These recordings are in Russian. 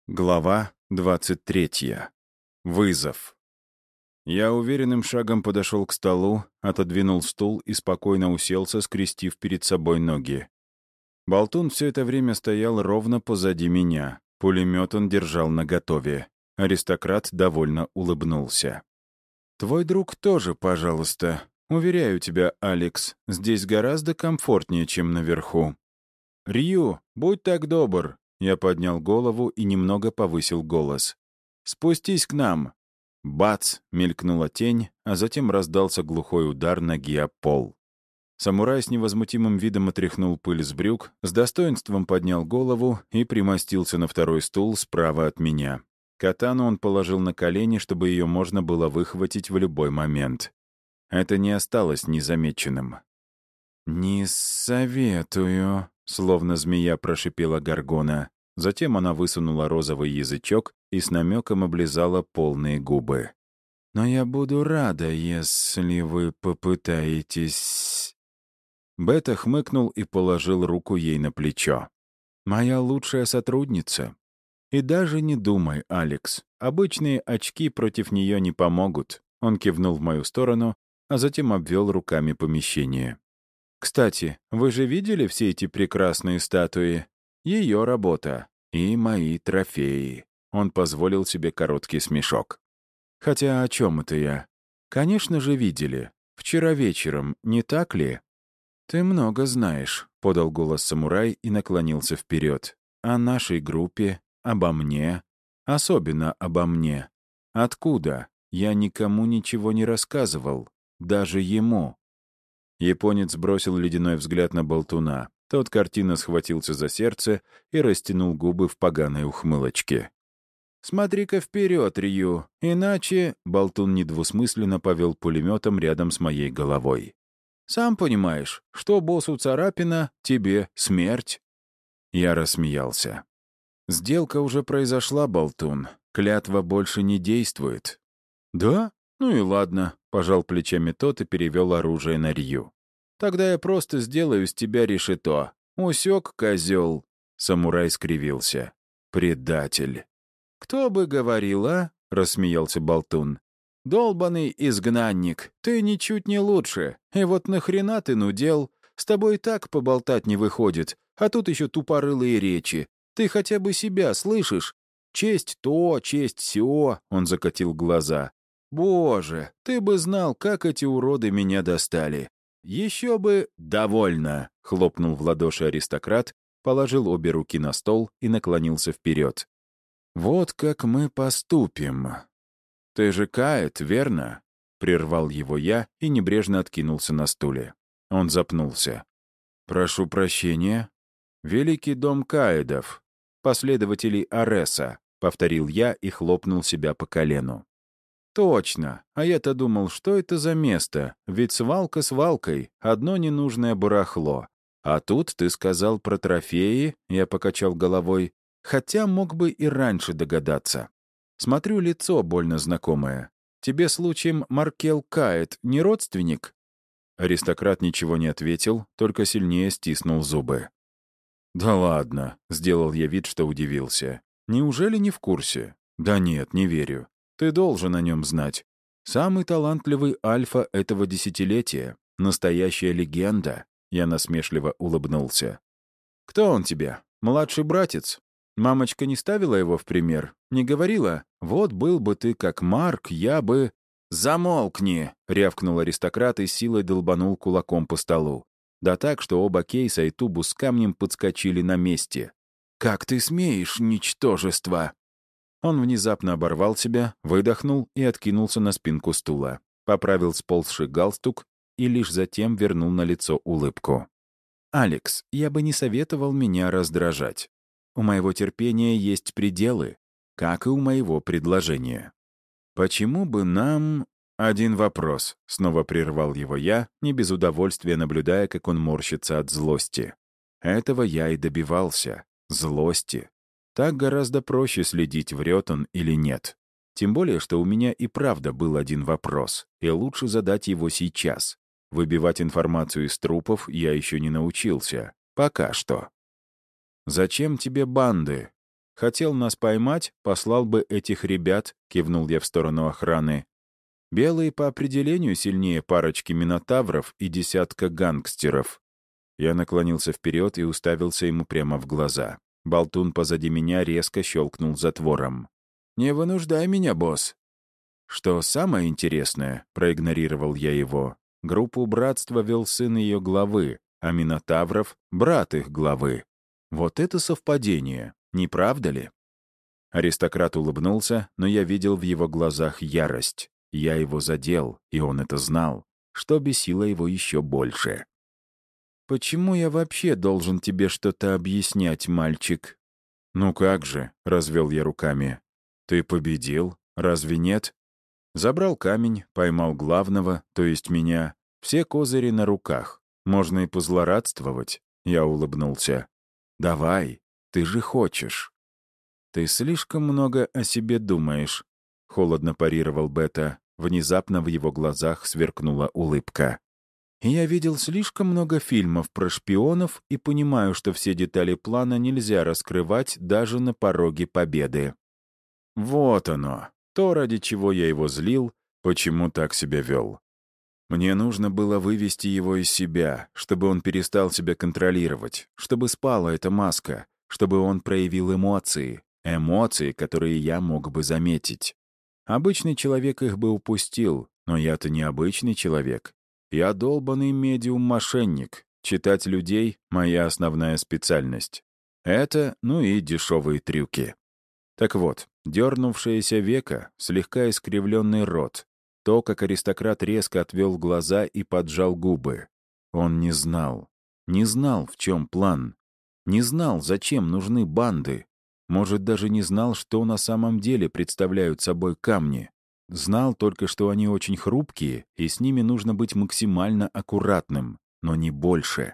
Глава 23. Вызов. Я уверенным шагом подошел к столу, отодвинул стул и спокойно уселся, скрестив перед собой ноги. Болтун все это время стоял ровно позади меня. Пулемет он держал наготове. Аристократ довольно улыбнулся. «Твой друг тоже, пожалуйста. Уверяю тебя, Алекс, здесь гораздо комфортнее, чем наверху. Рью, будь так добр». Я поднял голову и немного повысил голос. «Спустись к нам!» Бац! Мелькнула тень, а затем раздался глухой удар ноги о пол. Самурай с невозмутимым видом отряхнул пыль с брюк, с достоинством поднял голову и примостился на второй стул справа от меня. Катану он положил на колени, чтобы ее можно было выхватить в любой момент. Это не осталось незамеченным. «Не советую», — словно змея прошипела Горгона. Затем она высунула розовый язычок и с намеком облизала полные губы. «Но я буду рада, если вы попытаетесь...» Бета хмыкнул и положил руку ей на плечо. «Моя лучшая сотрудница. И даже не думай, Алекс. Обычные очки против нее не помогут». Он кивнул в мою сторону, а затем обвел руками помещение. «Кстати, вы же видели все эти прекрасные статуи? Ее работа. И мои трофеи». Он позволил себе короткий смешок. «Хотя о чем это я? Конечно же, видели. Вчера вечером, не так ли?» «Ты много знаешь», — подал голос самурай и наклонился вперед. «О нашей группе, обо мне, особенно обо мне. Откуда? Я никому ничего не рассказывал, даже ему». Японец бросил ледяной взгляд на болтуна. Тот картинно схватился за сердце и растянул губы в поганой ухмылочке. «Смотри-ка вперед, Рью, иначе...» — болтун недвусмысленно повел пулеметом рядом с моей головой. «Сам понимаешь, что боссу царапина, тебе смерть». Я рассмеялся. «Сделка уже произошла, болтун. Клятва больше не действует». «Да? Ну и ладно», — пожал плечами тот и перевел оружие на Рью. «Тогда я просто сделаю с тебя решето. Усек, козел». Самурай скривился. «Предатель». «Кто бы говорил, а?» — рассмеялся болтун. «Долбаный изгнанник, ты ничуть не лучше. И вот нахрена ты нудел? С тобой и так поболтать не выходит, а тут еще тупорылые речи. Ты хотя бы себя слышишь? Честь то, честь сё», — он закатил глаза. «Боже, ты бы знал, как эти уроды меня достали. Еще бы довольно», — хлопнул в ладоши аристократ, положил обе руки на стол и наклонился вперед. «Вот как мы поступим. Ты же Каэт, верно?» — прервал его я и небрежно откинулся на стуле. Он запнулся. «Прошу прощения. Великий дом Каэдов, последователей Ареса», — повторил я и хлопнул себя по колену. «Точно. А я-то думал, что это за место? Ведь свалка свалкой, одно ненужное барахло. А тут ты сказал про трофеи», — я покачал головой, «хотя мог бы и раньше догадаться. Смотрю, лицо больно знакомое. Тебе, случаем, Маркел Каэт не родственник?» Аристократ ничего не ответил, только сильнее стиснул зубы. «Да ладно», — сделал я вид, что удивился. «Неужели не в курсе?» «Да нет, не верю. Ты должен о нем знать. Самый талантливый альфа этого десятилетия. Настоящая легенда». Я насмешливо улыбнулся. «Кто он тебе? Младший братец? Мамочка не ставила его в пример? Не говорила? Вот был бы ты как Марк, я бы...» «Замолкни!» — рявкнул аристократ и силой долбанул кулаком по столу. Да так, что оба кейса и тубу с камнем подскочили на месте. «Как ты смеешь, ничтожество!» Он внезапно оборвал себя, выдохнул и откинулся на спинку стула. Поправил сползший галстук и лишь затем вернул на лицо улыбку. «Алекс, я бы не советовал меня раздражать. У моего терпения есть пределы, как и у моего предложения. Почему бы нам...» «Один вопрос», — снова прервал его я, не без удовольствия наблюдая, как он морщится от злости. Этого я и добивался. Злости. Так гораздо проще следить, врет он или нет. Тем более, что у меня и правда был один вопрос, и лучше задать его сейчас. Выбивать информацию из трупов я еще не научился. Пока что. «Зачем тебе банды? Хотел нас поймать, послал бы этих ребят, кивнул я в сторону охраны. Белые по определению сильнее парочки минотавров и десятка гангстеров. Я наклонился вперед и уставился ему прямо в глаза. Болтун позади меня резко щелкнул затвором. «Не вынуждай меня, босс!» Что самое интересное, проигнорировал я его, группу братства вел сын ее главы, а минотавров — брат их главы. Вот это совпадение, не правда ли? Аристократ улыбнулся, но я видел в его глазах ярость. Я его задел, и он это знал, что бесило его еще больше. «Почему я вообще должен тебе что-то объяснять, мальчик?» «Ну как же», — развел я руками. «Ты победил, разве нет?» Забрал камень, поймал главного, то есть меня. Все козыри на руках. Можно и позлорадствовать. Я улыбнулся. «Давай, ты же хочешь». «Ты слишком много о себе думаешь», — холодно парировал Бета. Внезапно в его глазах сверкнула улыбка. «Я видел слишком много фильмов про шпионов и понимаю, что все детали плана нельзя раскрывать даже на пороге победы». Вот оно, то, ради чего я его злил, почему так себя вел. Мне нужно было вывести его из себя, чтобы он перестал себя контролировать, чтобы спала эта маска, чтобы он проявил эмоции, эмоции, которые я мог бы заметить. Обычный человек их бы упустил, но я-то не обычный человек. Я долбанный медиум-мошенник. Читать людей — моя основная специальность. Это, ну и дешевые трюки. Так вот, дернувшееся веко, слегка искривленный рот, то, как аристократ резко отвел глаза и поджал губы. Он не знал. Не знал, в чем план. Не знал, зачем нужны банды. Может, даже не знал, что на самом деле представляют собой камни. Знал только, что они очень хрупкие, и с ними нужно быть максимально аккуратным, но не больше.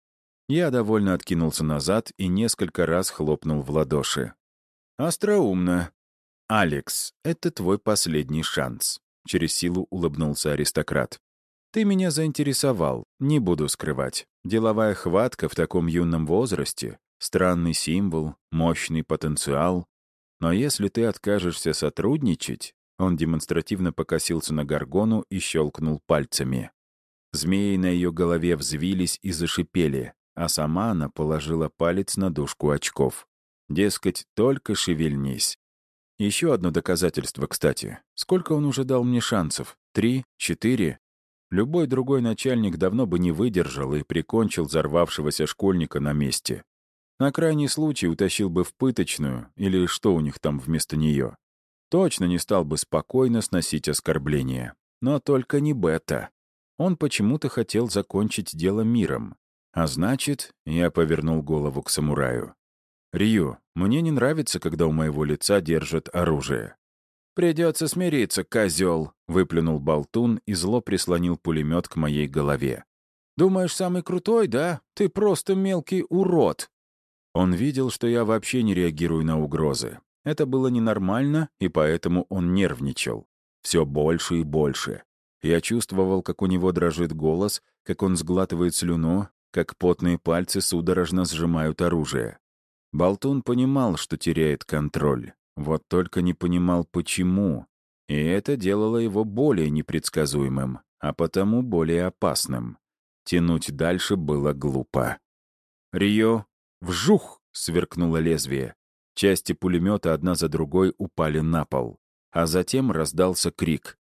Я довольно откинулся назад и несколько раз хлопнул в ладоши. «Остроумно. Алекс, это твой последний шанс», — через силу улыбнулся аристократ. «Ты меня заинтересовал, не буду скрывать. Деловая хватка в таком юном возрасте, странный символ, мощный потенциал. Но если ты откажешься сотрудничать...» Он демонстративно покосился на Гаргону и щелкнул пальцами. Змеи на ее голове взвились и зашипели, а сама она положила палец на дужку очков. Дескать, только шевельнись. Еще одно доказательство, кстати. Сколько он уже дал мне шансов? 3? 4? Любой другой начальник давно бы не выдержал и прикончил взорвавшегося школьника на месте. На крайний случай утащил бы в пыточную, или что у них там вместо нее. Точно не стал бы спокойно сносить оскорбления. Но только не Бета. Он почему-то хотел закончить дело миром. А значит, я повернул голову к самураю. «Рью, мне не нравится, когда у моего лица держат оружие». «Придется смириться, козел», — выплюнул болтун и зло прислонил пулемет к моей голове. «Думаешь, самый крутой, да? Ты просто мелкий урод». Он видел, что я вообще не реагирую на угрозы. Это было ненормально, и поэтому он нервничал. Все больше и больше. Я чувствовал, как у него дрожит голос, как он сглатывает слюну, как потные пальцы судорожно сжимают оружие. Болтун понимал, что теряет контроль. Вот только не понимал, почему. И это делало его более непредсказуемым, а потому более опасным. Тянуть дальше было глупо. «Рио!» «Вжух!» — сверкнуло лезвие. Части пулемета одна за другой упали на пол. А затем раздался крик.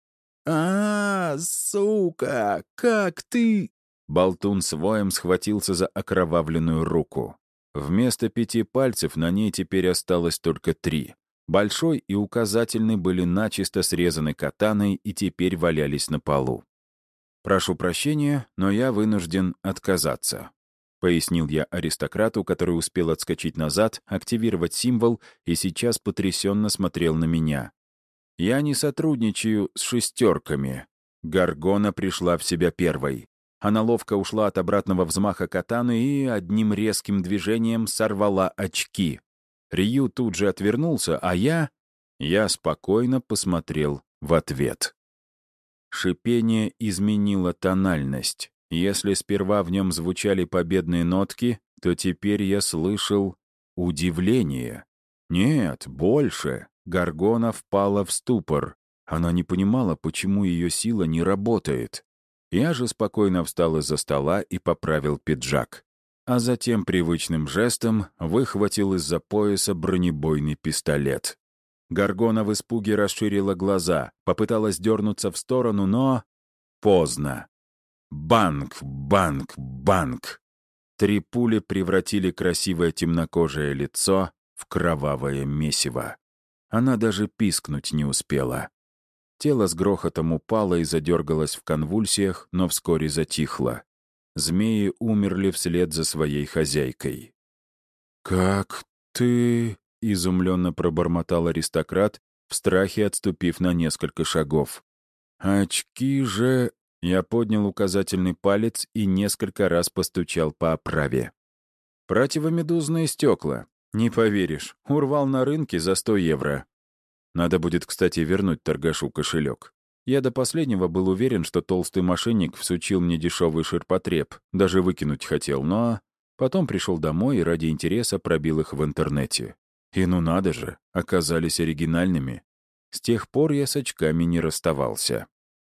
Сука! Как ты...» Болтун с воем схватился за окровавленную руку. Вместо 5 пальцев на ней теперь осталось только 3. Большой и указательный были начисто срезаны катаной и теперь валялись на полу. «Прошу прощения, но я вынужден отказаться», — пояснил я аристократу, который успел отскочить назад, активировать символ и сейчас потрясенно смотрел на меня. «Я не сотрудничаю с шестерками». Гаргона пришла в себя первой. Она ловко ушла от обратного взмаха катаны и одним резким движением сорвала очки. Рью тут же отвернулся, а я спокойно посмотрел в ответ. Шипение изменило тональность. Если сперва в нем звучали победные нотки, то теперь я слышал удивление. Нет, больше. Гаргона впала в ступор. Она не понимала, почему ее сила не работает. Я же спокойно встал из-за стола и поправил пиджак. А затем привычным жестом выхватил из-за пояса бронебойный пистолет. Гаргона в испуге расширила глаза, попыталась дернуться в сторону, но... Поздно. Банк, банк, банк. 3 пули превратили красивое темнокожее лицо в кровавое месиво. Она даже пискнуть не успела. Тело с грохотом упало и задергалось в конвульсиях, но вскоре затихло. Змеи умерли вслед за своей хозяйкой. «Как ты...» — изумленно пробормотал аристократ, в страхе отступив на несколько шагов. «Очки же...» — я поднял указательный палец и несколько раз постучал по оправе. «Противомедузные стекла. Не поверишь, урвал на рынке за 100 евро. Надо будет, кстати, вернуть торгашу кошелек. Я до последнего был уверен, что толстый мошенник всучил мне дешевый ширпотреб, даже выкинуть хотел, но потом пришел домой и ради интереса пробил их в интернете. И ну надо же, оказались оригинальными. С тех пор я с очками не расставался.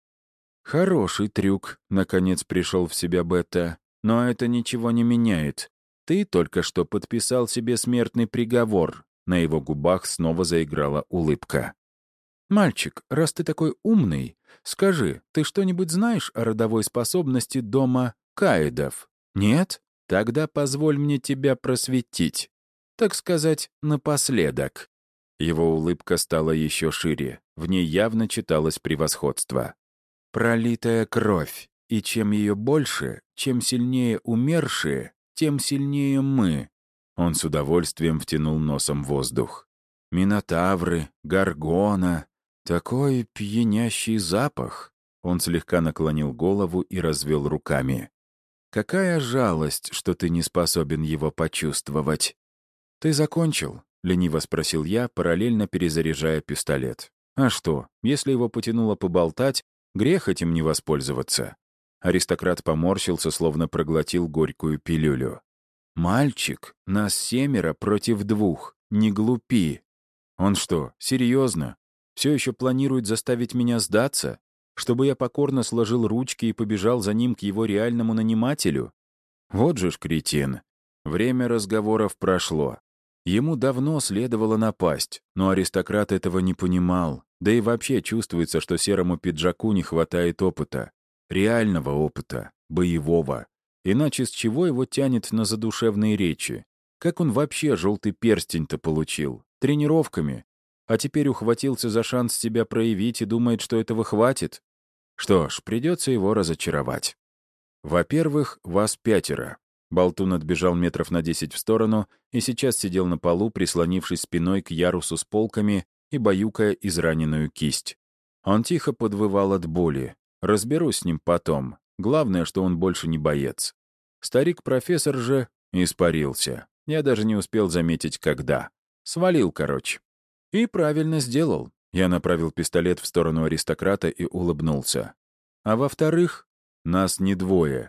«Хороший трюк», — наконец пришел в себя Бетта, «но это ничего не меняет. Ты только что подписал себе смертный приговор». На его губах снова заиграла улыбка. «Мальчик, раз ты такой умный, скажи, ты что-нибудь знаешь о родовой способности дома Каэдов? Нет? Тогда позволь мне тебя просветить. Так сказать, напоследок». Его улыбка стала еще шире, в ней явно читалось превосходство. «Пролитая кровь, и чем ее больше, чем сильнее умершие, тем сильнее мы». Он с удовольствием втянул носом воздух. «Минотавры, горгона. Такой пьянящий запах!» Он слегка наклонил голову и развел руками. «Какая жалость, что ты не способен его почувствовать!» «Ты закончил?» — лениво спросил я, параллельно перезаряжая пистолет. «А что, если его потянуло поболтать, грех этим не воспользоваться?» Аристократ поморщился, словно проглотил горькую пилюлю. «Мальчик, нас 7 против 2. Не глупи. Он что, серьезно? Все еще планирует заставить меня сдаться? Чтобы я покорно сложил ручки и побежал за ним к его реальному нанимателю? Вот же ж кретин. Время разговоров прошло. Ему давно следовало напасть, но аристократ этого не понимал. Да и вообще чувствуется, что серому пиджаку не хватает опыта. Реального опыта, боевого. Иначе с чего его тянет на задушевные речи? Как он вообще желтый перстень-то получил? Тренировками? А теперь ухватился за шанс себя проявить и думает, что этого хватит? Что ж, придется его разочаровать. Во-первых, вас 5. Болтун отбежал метров на 10 в сторону и сейчас сидел на полу, прислонившись спиной к ярусу с полками и баюкая израненную кисть. Он тихо подвывал от боли. Разберусь с ним потом. Главное, что он больше не боец. Старик-профессор же испарился. Я даже не успел заметить, когда. Свалил, короче. И правильно сделал. Я направил пистолет в сторону аристократа и улыбнулся. А во-вторых, нас не 2.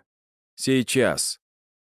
Сейчас.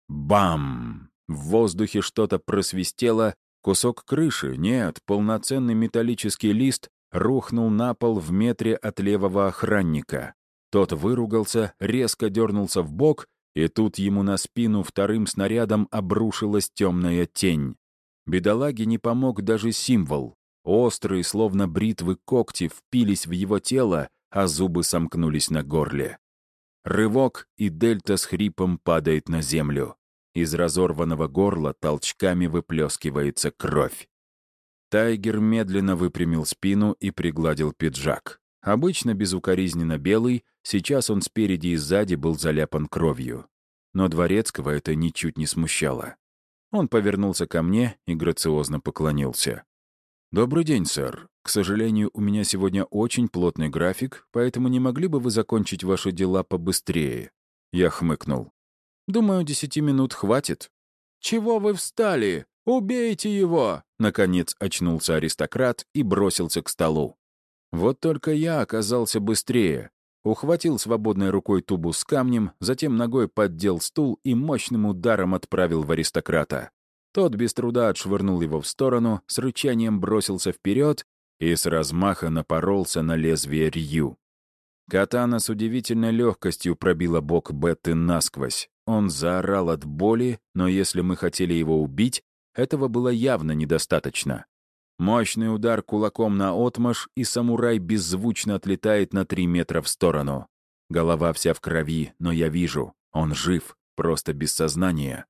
Бам! В воздухе что-то просвистело, кусок крыши, нет, полноценный металлический лист рухнул на пол в метре от левого охранника. Тот выругался, резко дернулся в бок, и тут ему на спину вторым снарядом обрушилась темная тень. Бедолаге не помог даже символ. Острые, словно бритвы когти, впились в его тело, а зубы сомкнулись на горле. Рывок, и Дельта с хрипом падает на землю. Из разорванного горла толчками выплескивается кровь. Тайгер медленно выпрямил спину и пригладил пиджак. Обычно безукоризненно белый, сейчас он спереди и сзади был заляпан кровью. Но Дворецкого это ничуть не смущало. Он повернулся ко мне и грациозно поклонился. «Добрый день, сэр. К сожалению, у меня сегодня очень плотный график, поэтому не могли бы вы закончить ваши дела побыстрее?» Я хмыкнул. «Думаю, 10 минут хватит». «Чего вы встали? Убейте его!» Наконец очнулся аристократ и бросился к столу. Вот только я оказался быстрее. Ухватил свободной рукой тубу с камнем, затем ногой поддел стул и мощным ударом отправил в аристократа. Тот без труда отшвырнул его в сторону, с рычанием бросился вперед и с размаха напоролся на лезвие Рью. Катана с удивительной легкостью пробила бок Бетты насквозь. Он заорал от боли, но если мы хотели его убить, этого было явно недостаточно. Мощный удар кулаком наотмашь, и самурай беззвучно отлетает на 3 метра в сторону. Голова вся в крови, но я вижу, он жив, просто без сознания.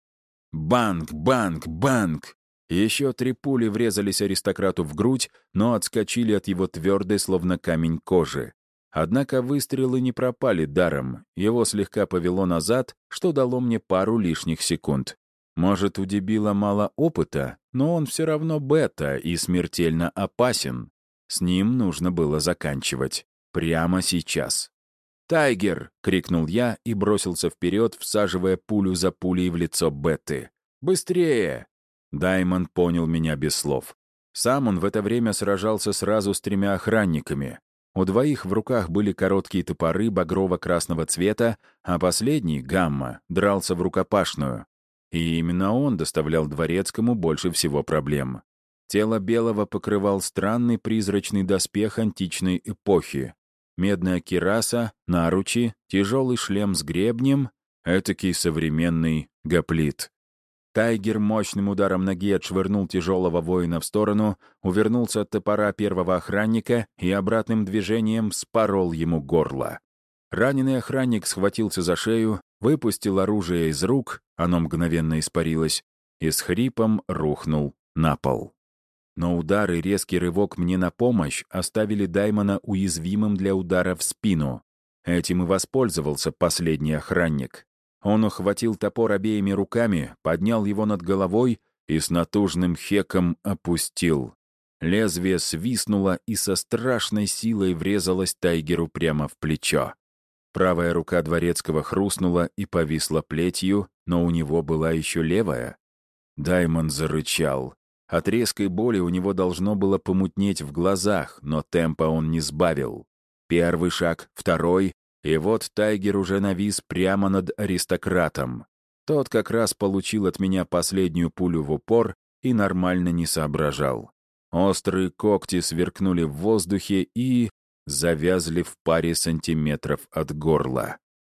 Банг, банг, банг! Еще 3 пули врезались аристократу в грудь, но отскочили от его твердой, словно камень кожи. Однако выстрелы не пропали даром, его слегка повело назад, что дало мне пару лишних секунд. Может, у дебила мало опыта, но он все равно бета и смертельно опасен. С ним нужно было заканчивать. Прямо сейчас. «Тайгер!» — крикнул я и бросился вперед, всаживая пулю за пулей в лицо Бетты. «Быстрее!» Даймон понял меня без слов. Сам он в это время сражался сразу с 3 охранниками. У 2 в руках были короткие топоры багрово-красного цвета, а последний, Гамма, дрался в рукопашную. И именно он доставлял Дворецкому больше всего проблем. Тело Белого покрывал странный призрачный доспех античной эпохи. Медная кираса, наручи, тяжелый шлем с гребнем — этакий современный гоплит. Тайгер мощным ударом ноги отшвырнул тяжелого воина в сторону, увернулся от топора первого охранника и обратным движением спорол ему горло. Раненый охранник схватился за шею, выпустил оружие из рук, оно мгновенно испарилось, и с хрипом рухнул на пол. Но удар и резкий рывок мне на помощь оставили Даймона уязвимым для удара в спину. Этим и воспользовался последний охранник. Он ухватил топор обеими руками, поднял его над головой и с натужным хеком опустил. Лезвие свистнуло и со страшной силой врезалось Тайгеру прямо в плечо. Правая рука Дворецкого хрустнула и повисла плетью, но у него была еще левая. Даймон зарычал. От резкой боли у него должно было помутнеть в глазах, но темпа он не сбавил. Первый шаг, второй, и вот Тайгер уже навис прямо над аристократом. Тот как раз получил от меня последнюю пулю в упор и нормально не соображал. Острые когти сверкнули в воздухе и завязли в паре сантиметров от горла.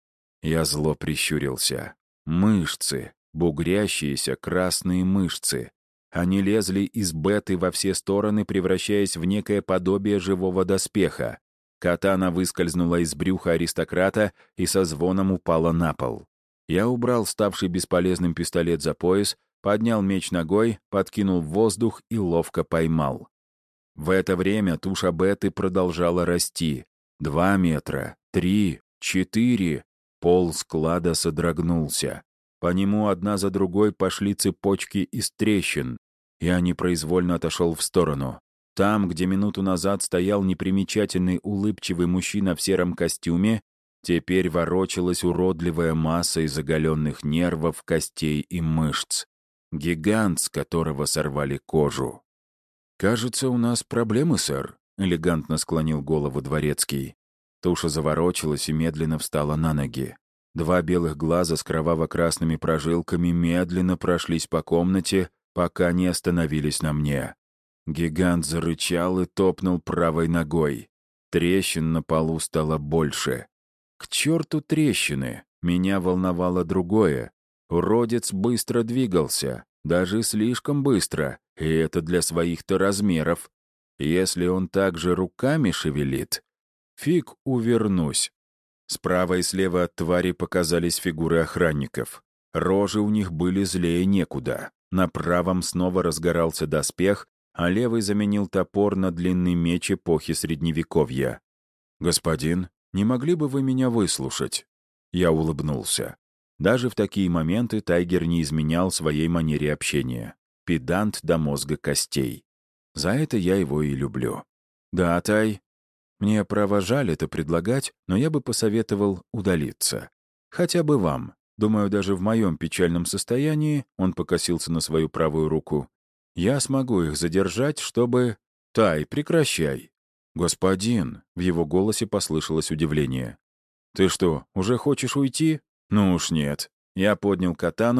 Я зло прищурился. Мышцы, бугрящиеся красные мышцы. Они лезли из Беты во все стороны, превращаясь в некое подобие живого доспеха. Катана выскользнула из брюха аристократа и со звоном упала на пол. Я убрал ставший бесполезным пистолет за пояс, поднял меч ногой, подкинул в воздух и ловко поймал. В это время туша Беты продолжала расти. 2 метра, 3, 4. Пол склада содрогнулся. По нему одна за другой пошли цепочки из трещин. Я непроизвольно отошел в сторону. Там, где минуту назад стоял непримечательный улыбчивый мужчина в сером костюме, теперь ворочалась уродливая масса из оголенных нервов, костей и мышц. Гигант, с которого сорвали кожу. «Кажется, у нас проблемы, сэр», — элегантно склонил голову Дворецкий. Туша заворочилась и медленно встала на ноги. 2 белых глаза с кроваво-красными прожилками медленно прошлись по комнате, пока не остановились на мне. Гигант зарычал и топнул правой ногой. Трещин на полу стало больше. К черту трещины! Меня волновало другое. Уродец быстро двигался, даже слишком быстро, и это для своих-то размеров. Если он также руками шевелит, фиг увернусь. Справа и слева от твари показались фигуры охранников. Рожи у них были злее некуда. На правом снова разгорался доспех, а левый заменил топор на длинный меч эпохи Средневековья. «Господин, не могли бы вы меня выслушать?» Я улыбнулся. Даже в такие моменты Тайгер не изменял своей манере общения. Педант до мозга костей. За это я его и люблю. «Да, Тай, мне, право, жаль это предлагать, но я бы посоветовал удалиться. Хотя бы вам. Думаю, даже в моем печальном состоянии, он покосился на свою правую руку, я смогу их задержать, чтобы... Тай, прекращай. Господин, в его голосе послышалось удивление. Ты что, уже хочешь уйти? Ну уж нет. Я поднял катану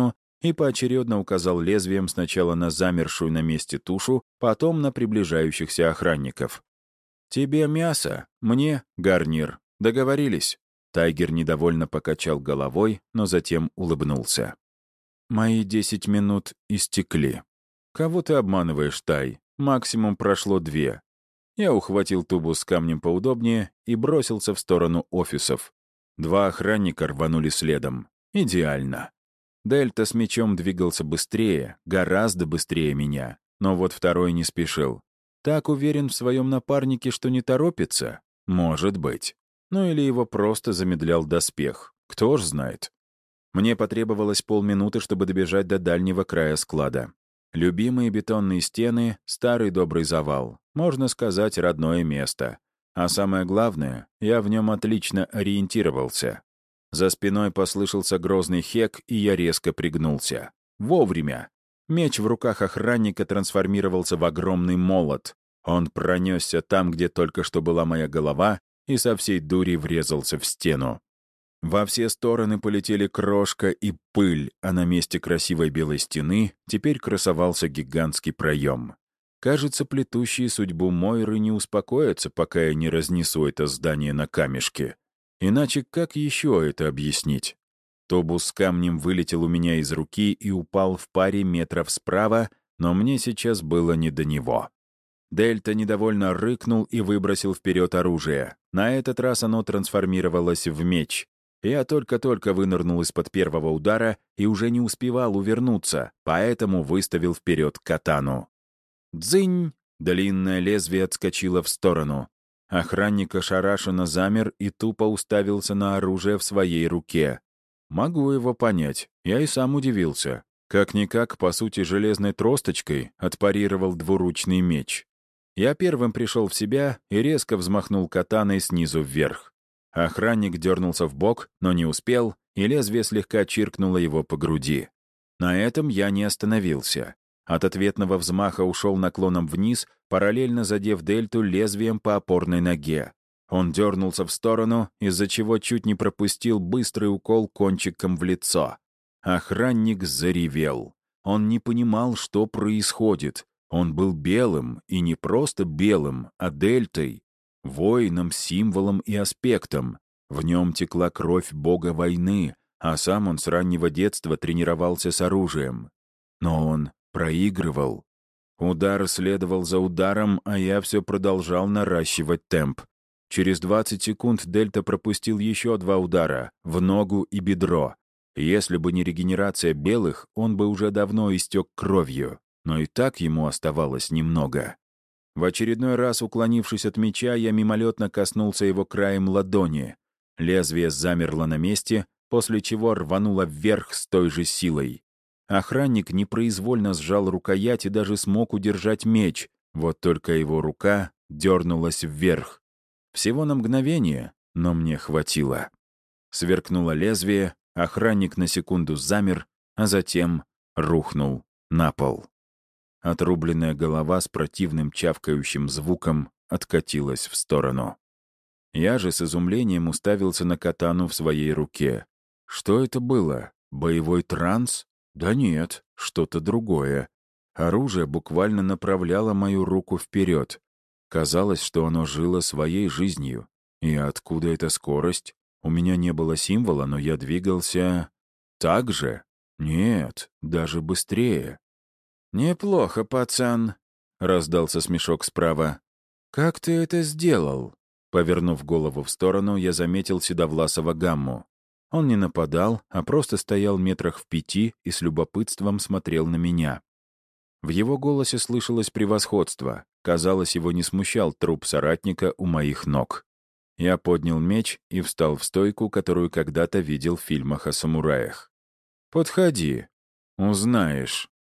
и поочередно указал лезвием сначала на замершую на месте тушу, потом на приближающихся охранников. «Тебе мясо, мне гарнир. Договорились?» Тайгер недовольно покачал головой, но затем улыбнулся. «Мои 10 минут истекли. Кого ты обманываешь, Тай? Максимум прошло 2. Я ухватил тубус с камнем поудобнее и бросился в сторону офисов. 2 охранника рванули следом. Идеально. Дельта с мечом двигался быстрее, гораздо быстрее меня, но вот второй не спешил. Так уверен в своем напарнике, что не торопится? Может быть. Ну или его просто замедлял доспех. Кто ж знает. Мне потребовалось полминуты, чтобы добежать до дальнего края склада. Любимые бетонные стены — старый добрый завал. Можно сказать, родное место. А самое главное, я в нем отлично ориентировался. За спиной послышался грозный хек, и я резко пригнулся. Вовремя. Меч в руках охранника трансформировался в огромный молот. Он пронесся там, где только что была моя голова, и со всей дури врезался в стену. Во все стороны полетели крошка и пыль, а на месте красивой белой стены теперь красовался гигантский проем. Кажется, плетущие судьбу Мойры не успокоятся, пока я не разнесу это здание на камешке. Иначе как еще это объяснить? Тубус с камнем вылетел у меня из руки и упал в паре метров справа, но мне сейчас было не до него. Дельта недовольно рыкнул и выбросил вперед оружие. На этот раз оно трансформировалось в меч. Я только-только вынырнул из-под первого удара и уже не успевал увернуться, поэтому выставил вперед катану. Дзынь! Длинное лезвие отскочило в сторону. Охранник ошарашенно замер и тупо уставился на оружие в своей руке. Могу его понять, я и сам удивился. Как-никак, по сути, железной тросточкой отпарировал двуручный меч. Я первым пришел в себя и резко взмахнул катаной снизу вверх. Охранник дернулся в бок, но не успел, и лезвие слегка чиркнуло его по груди. На этом я не остановился. От ответного взмаха ушел наклоном вниз, параллельно задев Дельту лезвием по опорной ноге. Он дернулся в сторону, из-за чего чуть не пропустил быстрый укол кончиком в лицо. Охранник заревел. Он не понимал, что происходит. Он был белым, и не просто белым, а дельтой. Воином, символом и аспектом. В нем текла кровь бога войны, а сам он с раннего детства тренировался с оружием. Но он проигрывал. Удар следовал за ударом, а я все продолжал наращивать темп. Через 20 секунд Дельта пропустил еще 2 удара — в ногу и бедро. Если бы не регенерация белых, он бы уже давно истек кровью. Но и так ему оставалось немного. В очередной раз, уклонившись от меча, я мимолетно коснулся его краем ладони. Лезвие замерло на месте, после чего рвануло вверх с той же силой. Охранник непроизвольно сжал рукоять и даже смог удержать меч, вот только его рука дернулась вверх. Всего на мгновение, но мне хватило. Сверкнуло лезвие, охранник на секунду замер, а затем рухнул на пол. Отрубленная голова с противным чавкающим звуком откатилась в сторону. Я же с изумлением уставился на катану в своей руке. Что это было? Боевой транс? Да нет, что-то другое. Оружие буквально направляло мою руку вперед. Казалось, что оно жило своей жизнью. И откуда эта скорость? У меня не было символа, но я двигался... так же? Нет, даже быстрее. «Неплохо, пацан», — раздался смешок справа. «Как ты это сделал?» Повернув голову в сторону, я заметил седовласого гамму. Он не нападал, а просто стоял метрах в 5 и с любопытством смотрел на меня. В его голосе слышалось превосходство. Казалось, его не смущал труп соратника у моих ног. Я поднял меч и встал в стойку, которую когда-то видел в фильмах о самураях. «Подходи. Узнаешь».